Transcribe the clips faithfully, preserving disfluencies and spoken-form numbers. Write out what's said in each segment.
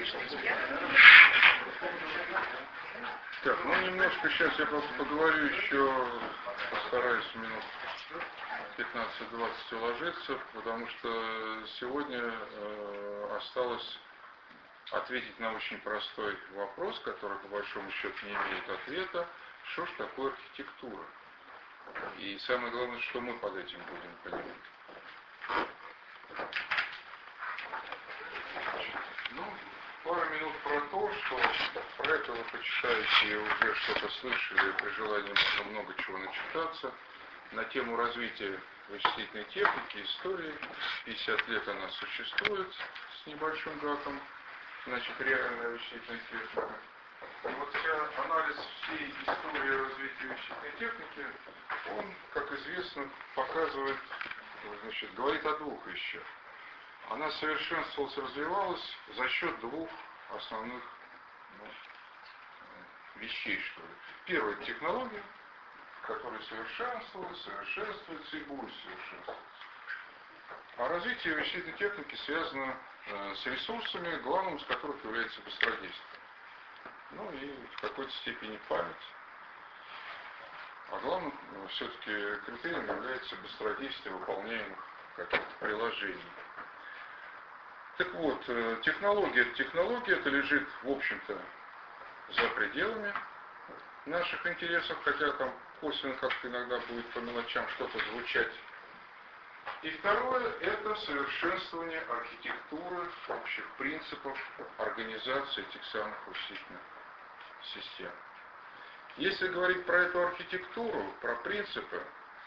Так, ну немножко сейчас я просто поговорю еще, постараюсь минут пятнадцать-двадцать уложиться, потому что сегодня э, осталось ответить на очень простой вопрос, который по большому счету не имеет ответа, что ж такое архитектура. И самое главное, что мы под этим будем понимать. Ну, пару минут про то, что про это вы почитаете и уже что-то слышали, при желании можно много чего начитаться. На тему развития вычислительной техники, истории. пятьдесят лет она существует с небольшим гаком, значит, реальная вычислительная техника. И вот вся анализ всей истории развития вычислительной техники, он, как известно, показывает, значит, говорит о двух вещах. Она совершенствовалась, развивалась за счет двух основных, ну, вещей, что ли. Первая – технология, которая совершенствовалась, совершенствуется и будет совершенствоваться. А развитие вычислительной техники связано э, с ресурсами, главным из которых является быстродействие. Ну и в какой-то степени память. А главным ну, все-таки критерием является быстродействие выполняемых каких-то приложений. Так вот, технология, технология это лежит, в общем-то, за пределами наших интересов, хотя там косвенно как-то иногда будет по мелочам что-то звучать. И второе, это совершенствование архитектуры, общих принципов организации этих самых вычислительных систем. Если говорить про эту архитектуру, про принципы,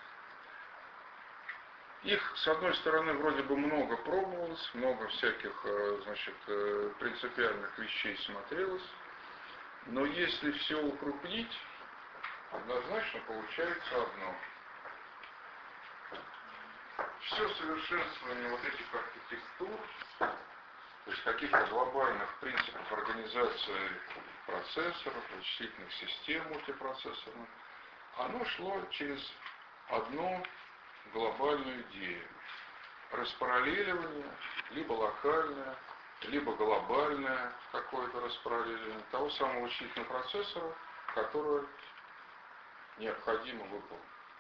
их, с одной стороны, вроде бы много пробовалось, много всяких, значит, принципиальных вещей смотрелось, но если все укрупнить, однозначно получается одно. Все совершенствование вот этих архитектур, то есть каких-то глобальных принципов организации процессоров, вычислительных систем мультипроцессорных, оно шло через одну глобальную идею. Распараллеливание, либо локальное, либо глобальное какое-то распараллеливание того самого вычислительного процессора, которое необходимо выполнить.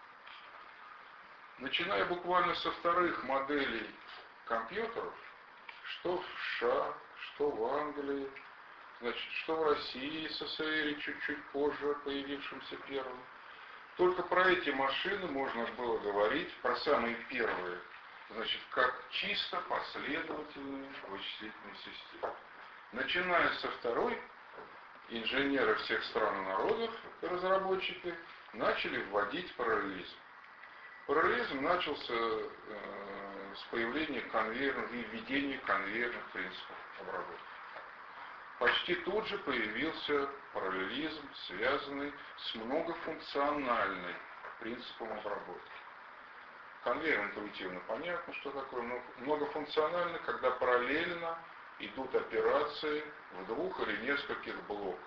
Начиная буквально со вторых моделей компьютеров, что в США, что в Англии, значит, что в России, СССР чуть-чуть позже появившимся первым. Только про эти машины можно было говорить, про самые первые, значит, как чисто последовательные вычислительные системы. Начиная со второй, инженеры всех стран и народов, разработчики, начали вводить параллелизм. Параллелизм начался э, с появления конвейерных и введения конвейерных принципов обработки. Почти тут же появился параллелизм, связанный с многофункциональным принципом обработки. Конвейер интуитивно понятно, что такое, но многофункционально, когда параллельно идут операции в двух или нескольких блоках.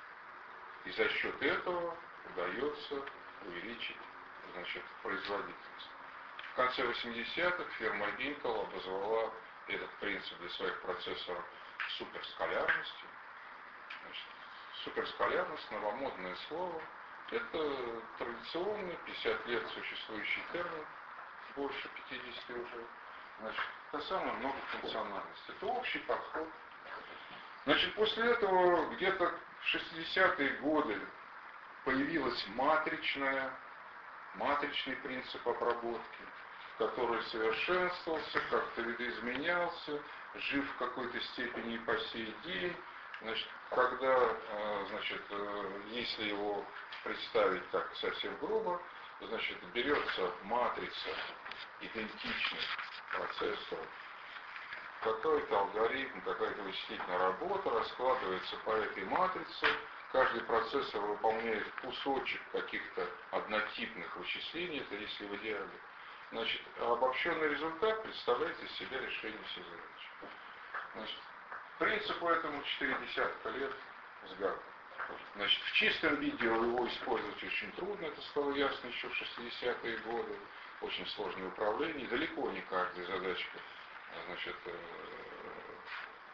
И за счет этого удается увеличить, значит, производительность. В конце восьмидесятых фирма Intel обозвала этот принцип для своих процессоров суперскалярностью. Значит, суперскалярность, новомодное слово, это традиционный пятьдесят лет существующий термин, больше пятидесяти уже. Значит, та самая многофункциональность. Это общий подход. Значит, после этого где-то в шестидесятые годы появилась матричная, матричный принцип обработки, который совершенствовался, как-то видоизменялся, жив в какой-то степени и по сей день. Значит, когда, значит, если его представить так совсем грубо, значит, берется матрица идентичных процессоров, какой-то алгоритм, какая-то вычислительная работа раскладывается по этой матрице, каждый процессор выполняет кусочек каких-то однотипных вычислений, это если в идеале. Значит, обобщенный результат представляет из себя решение всех задач. Значит, принципу этому четыре десятка лет с гаком. Значит, в чистом виде его использовать очень трудно, это стало ясно еще в шестидесятые годы. Очень сложное управление, далеко не каждая задачка, значит,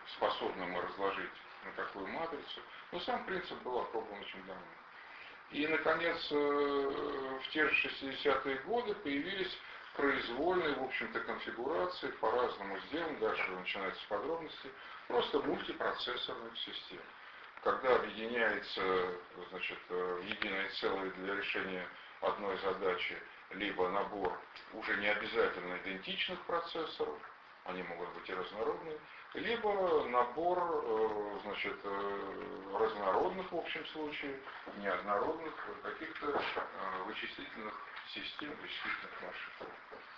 способны мы разложить на такую матрицу. Но сам принцип был опробован очень давно. И, наконец, в те же шестидесятые годы появились произвольные, в общем-то, конфигурации, по-разному сделаны, дальше начинаются подробности, просто мультипроцессорных систем. Когда объединяется, значит, в единое целое для решения одной задачи либо набор уже не обязательно идентичных процессоров, они могут быть и разнородные, либо набор, значит, разнородных в общем случае, неоднородных каких-то вычислительных систем, вычислительных машин.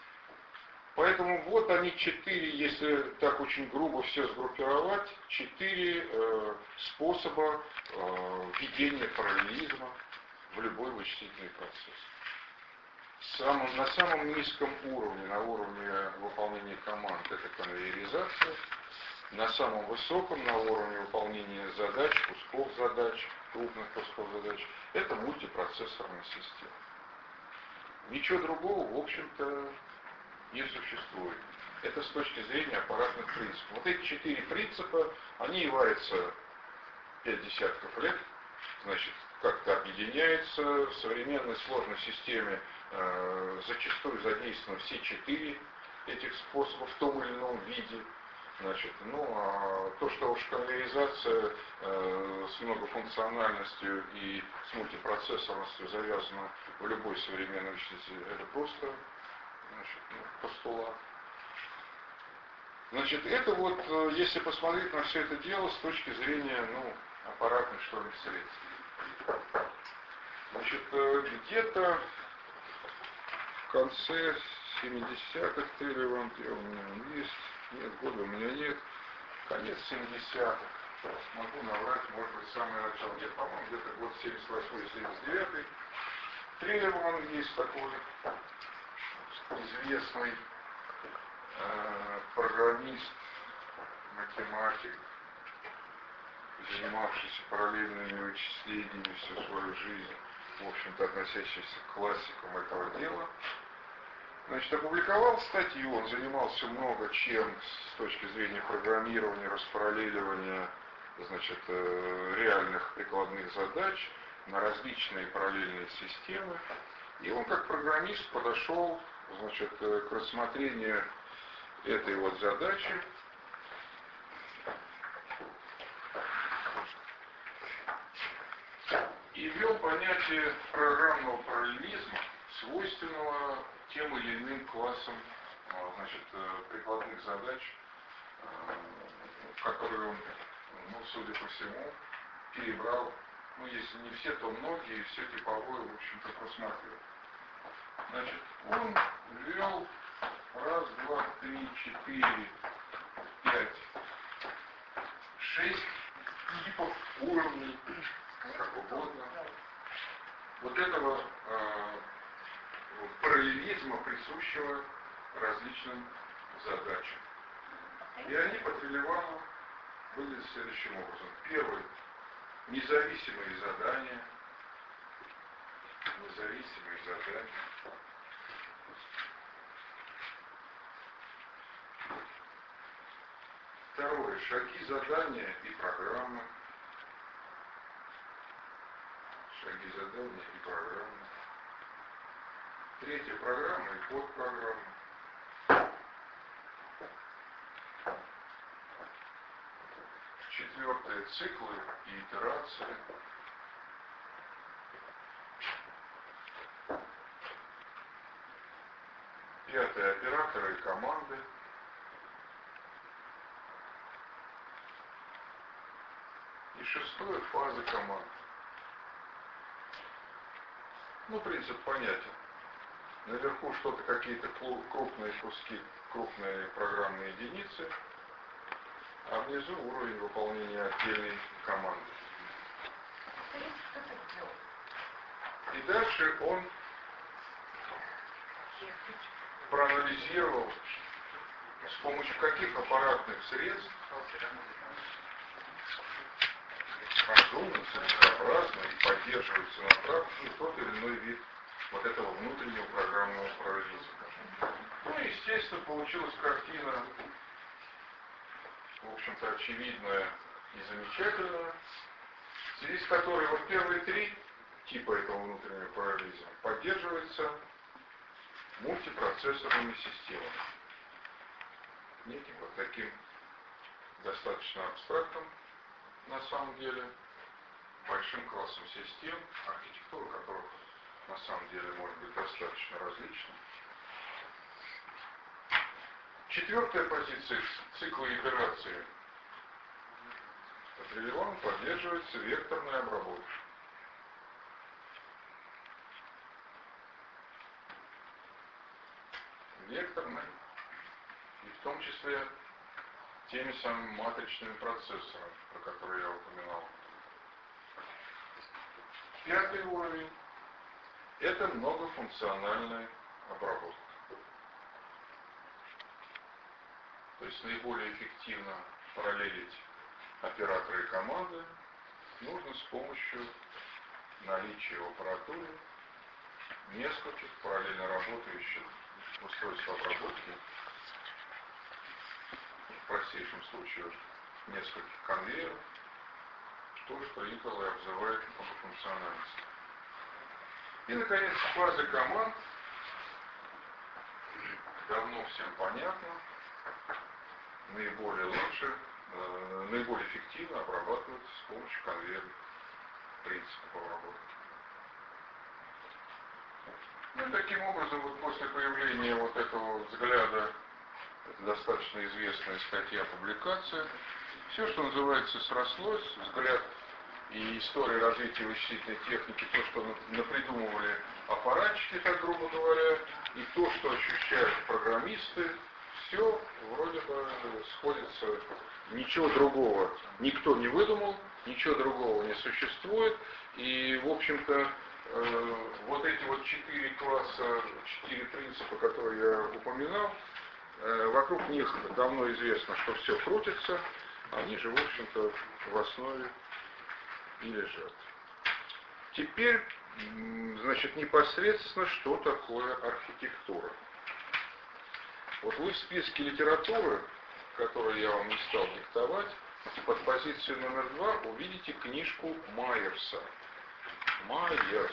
Поэтому вот они четыре, если так очень грубо все сгруппировать, четыре э, способа э, введения параллелизма в любой вычислительный процесс. Самом, на самом низком уровне, на уровне выполнения команд, это конвейеризация. На самом высоком, на уровне выполнения задач, кусков задач, крупных кусков задач, это мультипроцессорная система. Ничего другого, в общем-то, не существует. Это с точки зрения аппаратных принципов. Вот эти четыре принципа, они и варятся пять десятков лет, значит, как-то объединяются. В современной сложной системе э, зачастую задействованы все четыре этих способа в том или ином виде. Значит, ну, а то, что уж конвейеризация э, с многофункциональностью и с мультипроцессорностью завязана в любой современной вычислитель, это просто, значит, ну, постулат. Значит, это вот, если посмотреть на все это дело с точки зрения, ну, аппаратных, что ли, средств. Значит, где-то в конце семидесятых, Телеван, где у меня есть, нет, года у меня нет, конец семидесятых, могу наврать, может быть, самое начало, где, по-моему, где-то год семьдесят восьмой семьдесят девятый. Трелеван есть такой известный э, программист, математик, занимавшийся параллельными вычислениями всю свою жизнь, в общем-то, относящийся к классикам этого дела. Значит, опубликовал статью, он занимался много чем с точки зрения программирования, распараллеливания, значит, э, реальных прикладных задач на различные параллельные системы. И он как программист подошел, значит, к рассмотрению этой вот задачи. И ввел понятие программного параллелизма, свойственного тем или иным классам, значит, прикладных задач, которые он, ну, судя по всему, перебрал, ну, если не все, то многие, все типовое, в общем-то, просматривал. Значит, он ввел раз, два, три, четыре, пять, шесть типов уровней, как угодно, вот этого э, параллелизма, присущего различным задачам. И они по Трелевану выглядят следующим образом. Первый — независимые задания. Независимые задания. Второе — шаги задания и программы. Шаги задания и программы. Третье — программа и подпрограмма. Четвертое — циклы и итерации. Пятое — операторы и команды. И шестое — фазы команд. Ну, принцип понятен. Наверху что-то, какие-то крупные куски, крупные программные единицы, а внизу уровень выполнения отдельной команды. И дальше он проанализировал, с помощью каких аппаратных средств разумно, целесообразно и поддерживается на практике тот или иной вид вот этого внутреннего программного параллелизма. Ну и, естественно, получилась картина в общем-то, очевидная и замечательная, в связи с которой вот первые три типа этого внутреннего параллелизма поддерживаются мультипроцессорными системами. Неким вот таким достаточно абстрактным, на самом деле, большим классом систем, архитектура которых на самом деле может быть достаточно различна. Четвертая позиция цикла итерации от Релеван поддерживается векторной обработкой. Векторной, и в том числе теми самыми матричными процессорами, про которые я упоминал. Пятый уровень – это многофункциональная обработка. То есть наиболее эффективно параллелить операторы и команды нужно с помощью наличия в аппаратуре нескольких параллельно работающих устройств обработки, в простейшем случае нескольких конвейеров, то, что Intel и обзывает многофункциональностью. И, наконец, в фазе команд давно всем понятно, наиболее лучше, э, наиболее эффективно обрабатывается с помощью конвейерных принципов обработки. Ну и таким образом, вот после появления вот этого взгляда, это достаточно известная статья, публикация, все, что называется, срослось, взгляд и история развития вычислительной техники, то, что напридумывали аппаратчики, так грубо говоря, и то, что ощущают программисты, все вроде бы сходится, ничего другого никто не выдумал, ничего другого не существует, и, в общем-то, э, вот эти вот четыре класса, четыре принципа, которые я упоминал, э, вокруг них давно известно, что все крутится, они же, в общем-то, в основе и лежат. Теперь, значит, непосредственно, что такое архитектура. Вот вы в списке литературы, которую я вам не стал диктовать, под позицию номер два увидите книжку Майерса. Майерс,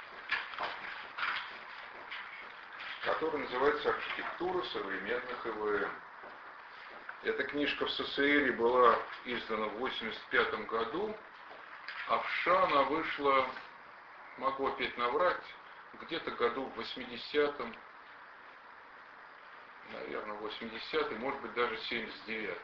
которая называется «Архитектура современных ИВМ». Эта книжка в СССР была издана в восемьдесят пятом году, а в США она вышла, могу опять наврать, где-то году в восьмидесятом, наверное, восьмидесятый, может быть, даже семьдесят девятый.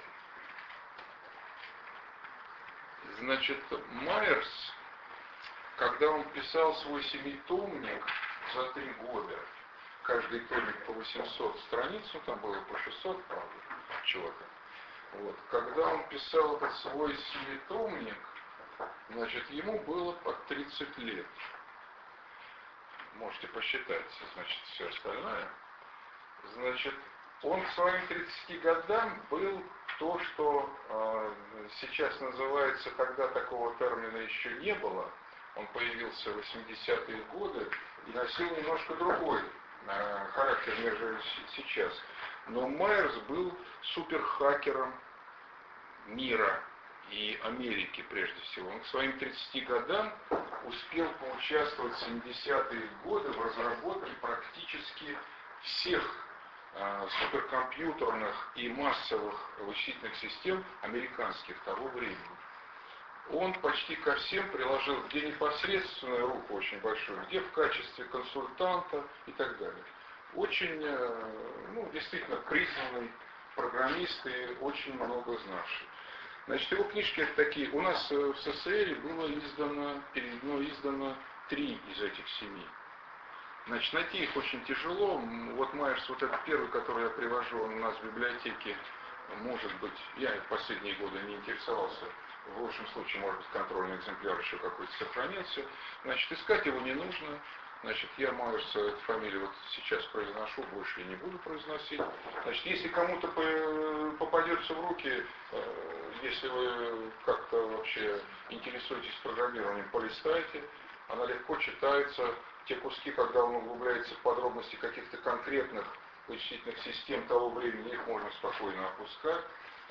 Значит, Майерс, когда он писал свой семитомник за три года, каждый томик по восемьсот страниц, ну там было по шестьсот, правда, чего-то. Вот. Когда он писал этот свой семитомник, значит, ему было под тридцать лет. Можете посчитать, значит, все остальное. Значит, он к своим тридцати годам был то, что э, сейчас называется, тогда такого термина еще не было. Он появился в восьмидесятые годы и носил немножко другой э, характер, нежели сейчас. Но Майерс был суперхакером мира и Америки прежде всего. Он к своим тридцати годам успел поучаствовать в семидесятые годы в разработке практически всех э, суперкомпьютерных и массовых вычислительных систем американских того времени. Он почти ко всем приложил где непосредственную руку очень большую, где в качестве консультанта и так далее. Очень, э, ну, действительно признанный программист и очень много знавший. Значит, его книжки такие. У нас в СССР было издано, переведено, издано три из этих семи. Значит, найти их очень тяжело. Вот Майерс, вот этот первый, который я привожу, он у нас в библиотеке, может быть, я в последние годы не интересовался, в лучшем случае, может быть, контрольный экземпляр еще какой-то сохранился. Значит, искать его не нужно. Значит, я Майерса, эту фамилию вот сейчас произношу, больше я не буду произносить. Значит, если кому-то попадется в руки, если вы как-то вообще интересуетесь программированием, полистайте. Она легко читается. Те куски, когда он углубляется в подробности каких-то конкретных вычислительных систем того времени, их можно спокойно опускать.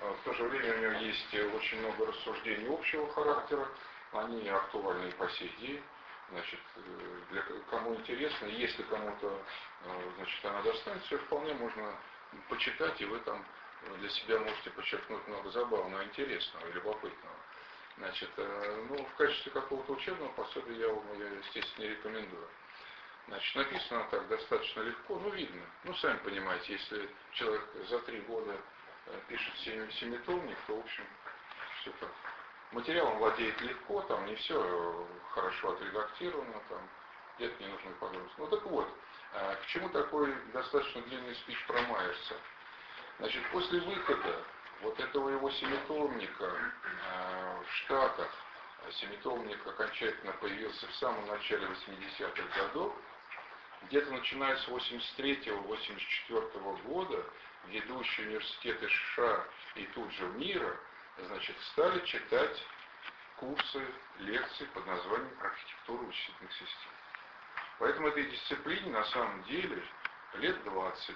В то же время у него есть очень много рассуждений общего характера, они актуальны и по сей день. Значит, для кому интересно, если кому-то, значит, она достанется, вполне можно почитать, и вы там для себя можете подчеркнуть много забавного, интересного и любопытного. Значит, ну, в качестве какого-то учебного пособия я вам, я, естественно, не рекомендую. Значит, написано так достаточно легко, ну, видно. Ну, сами понимаете, если человек за три года пишет семитомник, то, в общем, все так. Материалом владеет легко, там не все хорошо отредактировано, там где-то не нужны подробности. Ну, так вот, к чему такой достаточно длинный спич про Майерса? Значит, после выхода вот этого его семитомника в Штатах, семитомник окончательно появился в самом начале восьмидесятых годов, где-то начиная с восемьдесят третьего — восемьдесят четвёртого года ведущие университеты США и тут же мира, значит, стали читать курсы, лекции под названием «Архитектура вычислительных систем». Поэтому этой дисциплине на самом деле лет двадцать.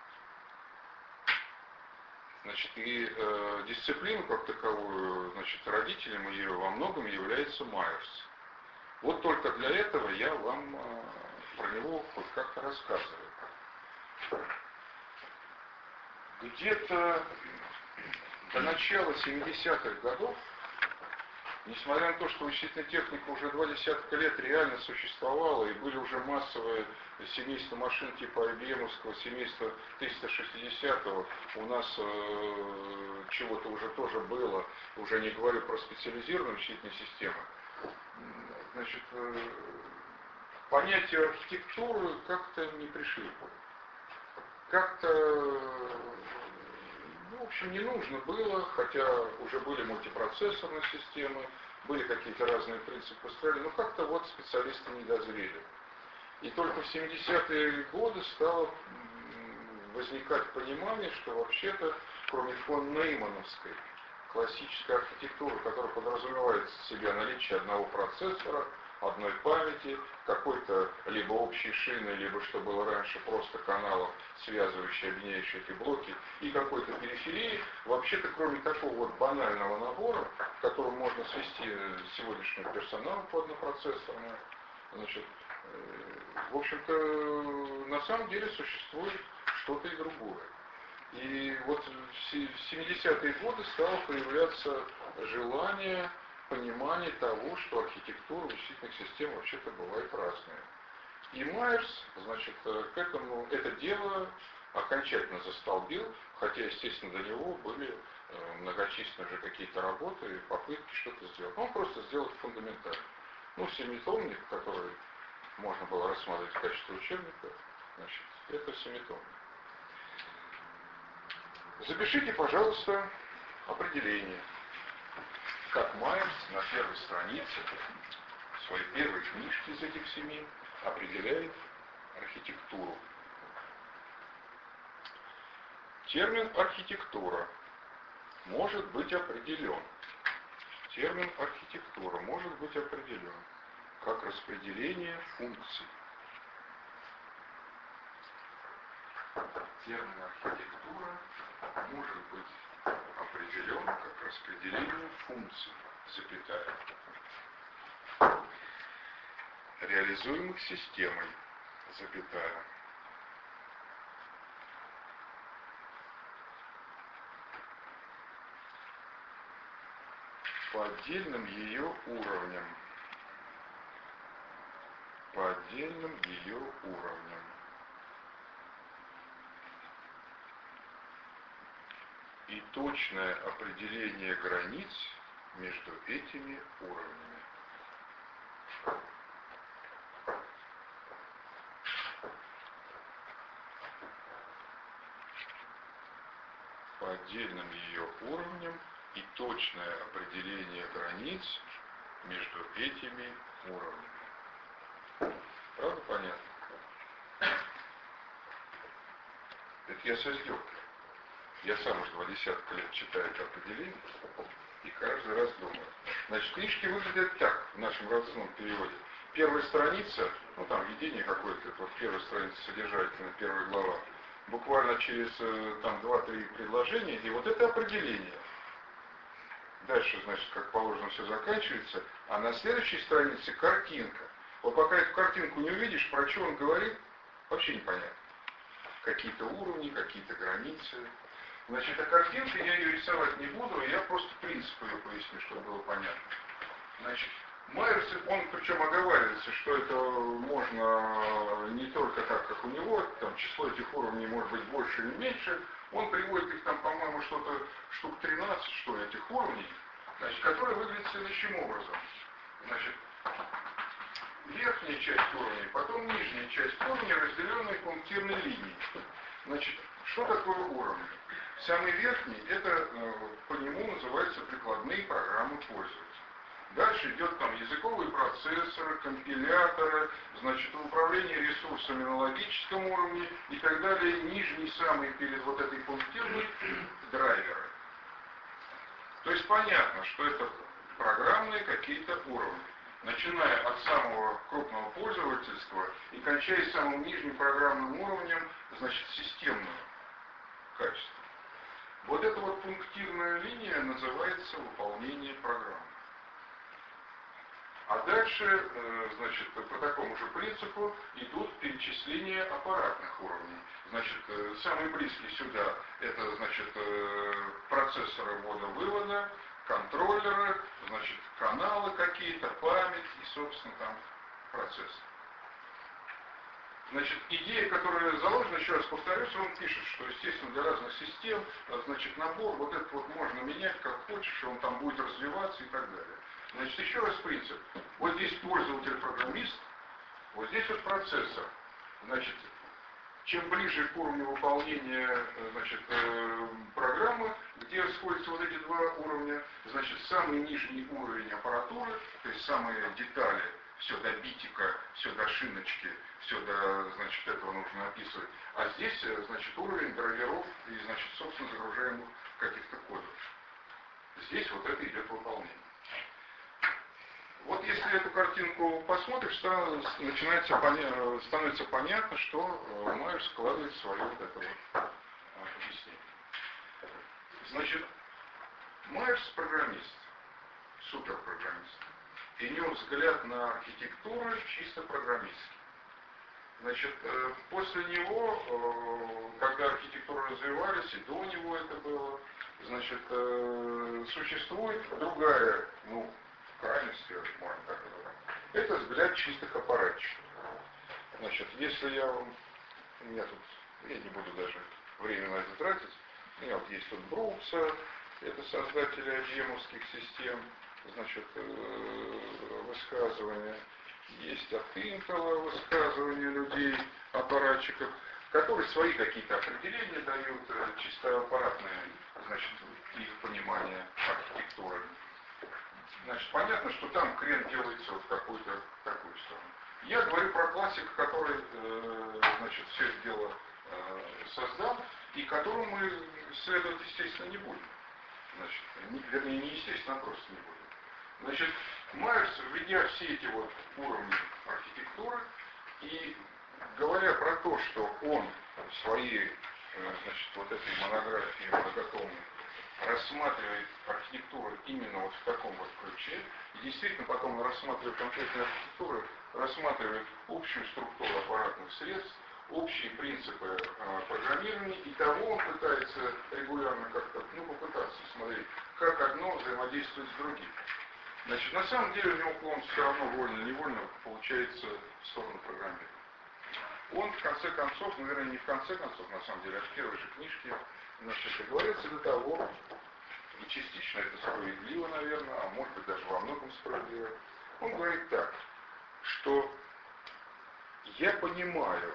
Значит, и э, дисциплину как таковую, значит, родителем ее во многом является Майерс. Вот только для этого я вам э, про него хоть как-то рассказываю. Где-то до начала семидесятых годов, несмотря на то, что вычислительная техника уже два десятка лет реально существовала, и были уже массовые семейства машин типа ай би эм-овского, семейства триста шестидесятого, у нас э, чего-то уже тоже было, уже не говорю про специализированные вычислительные системы, значит, э, понятие архитектуры как-то не пришли. Как-то, ну, в общем, не нужно было, хотя уже были мультипроцессорные системы, были какие-то разные принципы построения, но как-то вот специалисты не дозрели. И только в семидесятые годы стало возникать понимание, что вообще-то, кроме фон Неймановской классической архитектуры, которая подразумевает в себе наличие одного процессора, одной памяти, какой-то либо общей шины, либо, что было раньше, просто каналов, связывающих, объединяющих эти блоки, и какой-то периферии, вообще-то, кроме такого вот банального набора, к которому можно свести сегодняшний персонал по однопроцессорному, значит, в общем-то, на самом деле существует что-то и другое. И вот в семидесятые годы стало появляться желание, понимание того, что архитектура вычислительных систем вообще-то бывает разная. И Майерс, значит, к этому, это дело окончательно застолбил, хотя, естественно, до него были многочисленные уже какие-то работы и попытки что-то сделать. Он просто сделал это фундаментально. Ну, семитомник, который можно было рассматривать в качестве учебника, значит, это семитомник. Запишите, пожалуйста, определение, как Майерс на первой странице своей первой книжки из этих семи определяет архитектуру. Термин «архитектура» может быть определен. Термин «архитектура» может быть определен как распределение функций. Термин «архитектура» может быть определен как распределение функций, запятая, реализуемых системой, запятая, по отдельным ее уровням, по отдельным ее уровням. И точное определение границ между этими уровнями. По отдельным ее уровням и точное определение границ между этими уровнями. Правда понятно? Это я со издевкой. Я сам уже два десятка лет читаю это определение и каждый раз думаю. Значит, книжки выглядят так, в нашем родном переводе. Первая страница, ну там введение какое-то, вот первая страница содержательная, первая глава, буквально через там два-три предложения, и вот это определение. Дальше, значит, как положено, все заканчивается, а на следующей странице картинка. Вот пока эту картинку не увидишь, про что он говорит, вообще непонятно. Какие-то уровни, какие-то границы. Значит, а картинка, я ее рисовать не буду, я просто принцип ее поясню, чтобы было понятно. Значит, Майерс, он причем оговаривается, что это можно не только так, как у него, там число этих уровней может быть больше или меньше, он приводит их там, по-моему, что-то штук тринадцать, что ли, этих уровней, значит, которые выглядят следующим образом. Значит, верхняя часть уровня, потом нижняя часть уровня, разделенная пунктирной линией. Значит, что такое уровень? Самый верхний, это по нему называются прикладные программы пользователя. Дальше идет там языковые процессоры, компиляторы, значит, управление ресурсами на логическом уровне и так далее. Нижний самый перед вот этой пунктирной драйверы. То есть понятно, что это программные какие-то уровни. Начиная от самого крупного пользовательского и кончая самым нижним программным уровнем, значит, системного качества. Вот эта вот пунктирная линия называется выполнение программы. А дальше, значит, по такому же принципу идут перечисления аппаратных уровней. Значит, самый близкий сюда это, значит, процессоры ввода-вывода, контроллеры, значит, каналы какие-то, память и, собственно, там процессор. Значит, идея, которая заложена, еще раз повторюсь, он пишет, что, естественно, для разных систем, значит, набор вот этот вот можно менять как хочешь, он там будет развиваться и так далее. Значит, еще раз принцип. Вот здесь пользователь-программист, вот здесь вот процессор. Значит, чем ближе к уровню выполнения, значит, программы, где сходятся вот эти два уровня, значит, самый нижний уровень аппаратуры, то есть самые детали, все до битика, все до шиночки, все до, значит, этого нужно описывать. А здесь, значит, уровень драйверов и, значит, собственно, загружаемых каких-то кодов. Здесь вот это идет выполнение. Вот если эту картинку посмотришь, начинается поня... становится понятно, что Майерс складывает свое вот это вот объяснение. Значит, Майерс программист, суперпрограммист, и у него взгляд на архитектуру чисто программистский. Значит, после него, когда архитектуры развивались, и до него это было, значит, существует другая, ну, крайности, можно так говорить. Это взгляд чистых аппаратчиков. Значит, если я вам, у меня тут, я не буду даже время на это тратить, у меня вот есть тут Брукса, это создатели объемовских систем, значит, высказывания. Есть от Интела высказывания людей, аппаратчиков, которые свои какие-то определения дают, чисто аппаратные, значит, их понимание архитектуры. Значит, понятно, что там крен делается вот в какую-то такую сторону. Я говорю про классика, который, э, значит, все это дело э, создал, и которому мы следовать, естественно, не будем. Значит, не, вернее, не естественно, а просто не будем. Значит, Майерс, введя все эти вот уровни архитектуры, и говоря про то, что он в своей, э, значит, вот этой монографии многотомной рассматривает архитектуру именно вот в таком вот ключе, и действительно потом рассматривает конкретные архитектуры, рассматривает общую структуру аппаратных средств, общие принципы э, программирования, и того он пытается регулярно как-то, ну, попытаться смотреть, как одно взаимодействует с другим. Значит, на самом деле у него уклон все равно вольно-невольно получается в сторону программирования. Он в конце концов, ну, вернее, не в конце концов, на самом деле, а в первой же книжке, значит, говорится до того, и частично это справедливо, наверное, а может быть даже во многом справедливо. Он говорит так, что я понимаю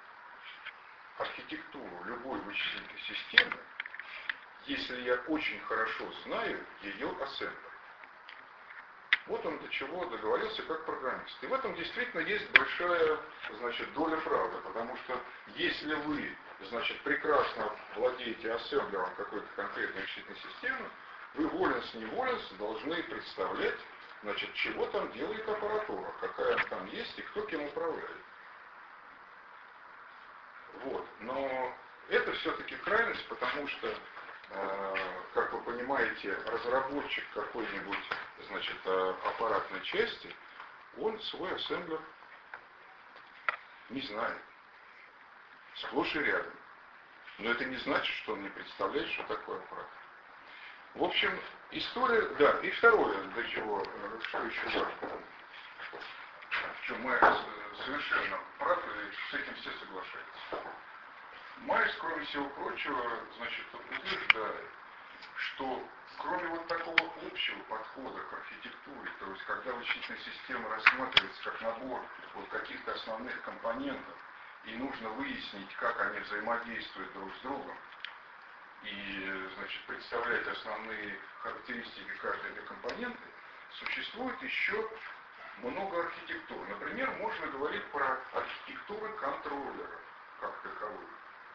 архитектуру любой вычислительной системы, если я очень хорошо знаю ее ассемблер. Вот он до чего договорился как программист. И в этом действительно есть большая, значит, доля правды, потому что если вы, значит, прекрасно владеете ассемблером какой-то конкретной вычислительной системы, вы воленс-неволенс должны представлять, значит, чего там делает аппаратура, какая она там есть и кто кем управляет. Вот. Но это все-таки крайность, потому что, э, как вы понимаете, разработчик какой-нибудь, значит, аппаратной части, он свой ассемблер не знает. Сплошь и рядом. Но это не значит, что он не представляет, что такое аппарат. В общем, история, да, и второе, для чего, что еще важно, в чем Майерс совершенно прав, и с этим все соглашаются. Майерс, кроме всего прочего, значит, утверждает, что кроме вот такого общего подхода к архитектуре, то есть когда вычислительная система рассматривается как набор вот каких-то основных компонентов, и нужно выяснить, как они взаимодействуют друг с другом, и, значит, представлять основные характеристики каждой этой компоненты, существует еще много архитектур. Например, можно говорить про архитектуры контроллеров, как таковых.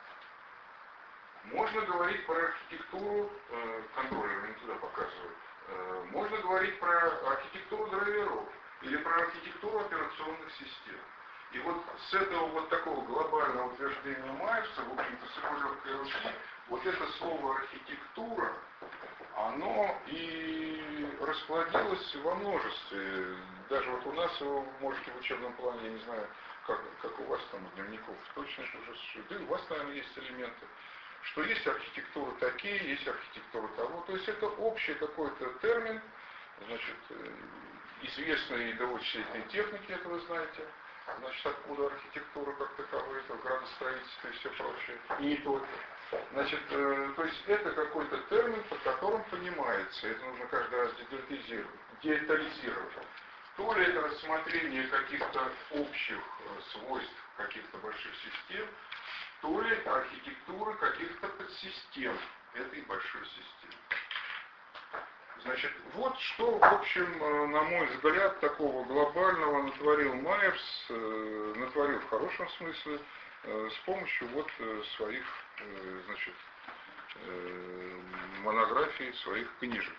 Можно говорить про архитектуру э, контроллера, не туда показывают. Э, можно говорить про архитектуру драйверов или про архитектуру операционных систем. И вот с этого вот такого глобального утверждения Майерса, в общем-то, с формулировкой эл си, вот это слово архитектура, оно и расплодилось во множестве. Даже вот у нас, вы можете в учебном плане, я не знаю, как, как у вас там, дневников, точно уже существует. Да и у вас, наверное, есть элементы. Что есть архитектура такие, есть архитектура того. То есть это общий какой-то термин, значит, известный до вычислительной техники, это вы знаете. Значит, откуда архитектура как таковая, это градостроительство и все прочее. И не только. Значит, э, то есть это какой-то термин, под которым понимается, это нужно каждый раз детализировать, детализировать. То ли это рассмотрение каких-то общих э, свойств каких-то больших систем, то ли это архитектура каких-то подсистем этой большой системы. Значит, вот что, в общем, на мой взгляд, такого глобального натворил Майерс, э, натворил в хорошем смысле, э, с помощью вот э, своих, э, значит, э, монографий, своих книжек.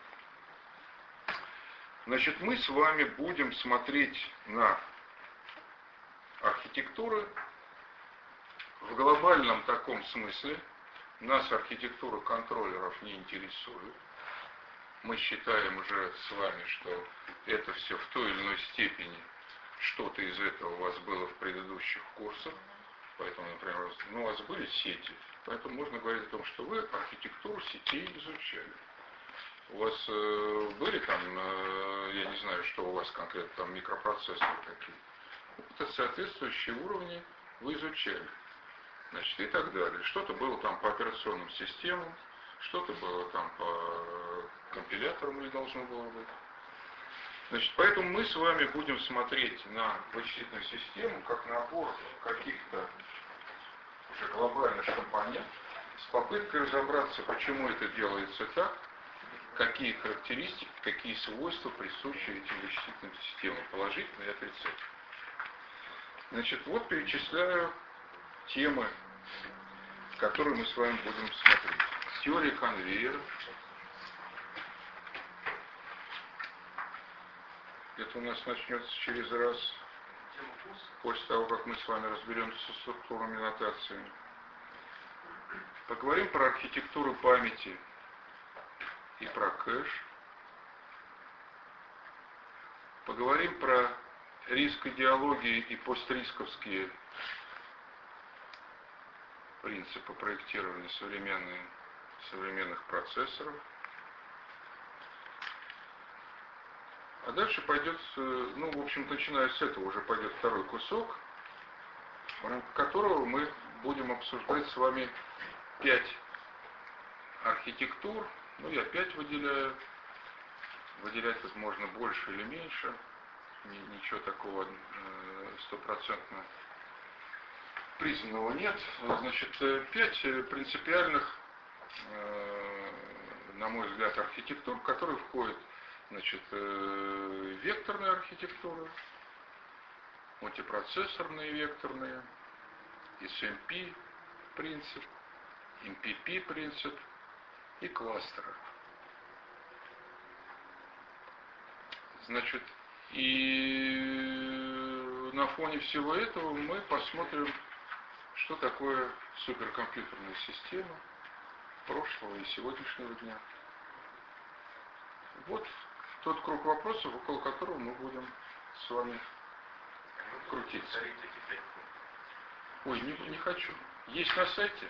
Значит, мы с вами будем смотреть на архитектуры в глобальном таком смысле. Нас архитектура контроллеров не интересует. Мы считаем уже с вами, что это все в той или иной степени, что-то из этого у вас было в предыдущих курсах. Поэтому, например, ну, у вас были сети, поэтому можно говорить о том, что вы архитектуру сетей изучали. У вас э, были там, э, я не знаю, что у вас конкретно, там микропроцессоры какие. Это соответствующие уровни вы изучали. Значит, и так далее. Что-то было там по операционным системам, что-то было там по компиляторам или должно было быть. Значит, поэтому мы с вами будем смотреть на вычислительную систему как набор каких-то уже глобальных компонентов с попыткой разобраться, почему это делается так, какие характеристики, какие свойства присущи этим вычислительным системам, положительные и отрицательные. Значит, вот перечисляю темы, которые мы с вами будем смотреть. Теория конвейера. Это у нас начнется через раз, после того, как мы с вами разберемся со структурными нотациями. Поговорим про архитектуру памяти и про кэш. Поговорим про риск идеологии и пострисковские принципы проектирования современных, современных процессоров. А дальше пойдет, ну, в общем, начиная с этого уже пойдет второй кусок, в рамках которого мы будем обсуждать с вами пять архитектур. Ну, я пять выделяю. Выделять тут можно больше или меньше. Ничего такого стопроцентно признанного нет. Значит, пять принципиальных, на мой взгляд, архитектур, в которые входят, значит, векторная архитектура, мультипроцессорные векторные, эс эм пи принцип, эм пи пи принцип и кластеры. Значит, и на фоне всего этого мы посмотрим что такое суперкомпьютерная система прошлого и сегодняшнего дня. Вот тот круг вопросов, около которого мы будем с вами крутиться. Ой, не, не хочу. Есть на сайте.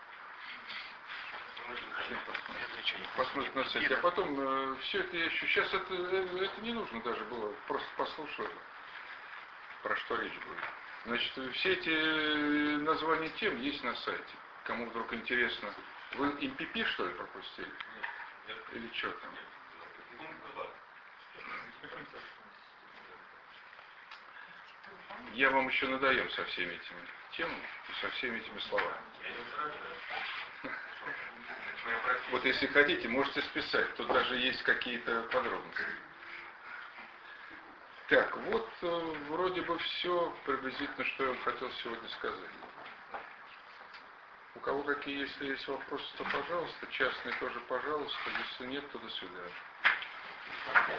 Посмотрим на сайте. А потом э, все это я еще... Сейчас это, это не нужно даже было. Просто послушать, про что речь будет. Значит, все эти названия тем есть на сайте. Кому вдруг интересно. Вы эм пи пи, что ли, пропустили? Или что там? Я вам еще надоем со всеми этими темами и со всеми этими словами. Вот если хотите, можете списать. Тут даже есть какие-то подробности. Так, вот э, вроде бы все приблизительно, что я вам хотел сегодня сказать. У кого какие, если есть вопросы, то пожалуйста. Частные тоже, пожалуйста. Если нет, то до свидания.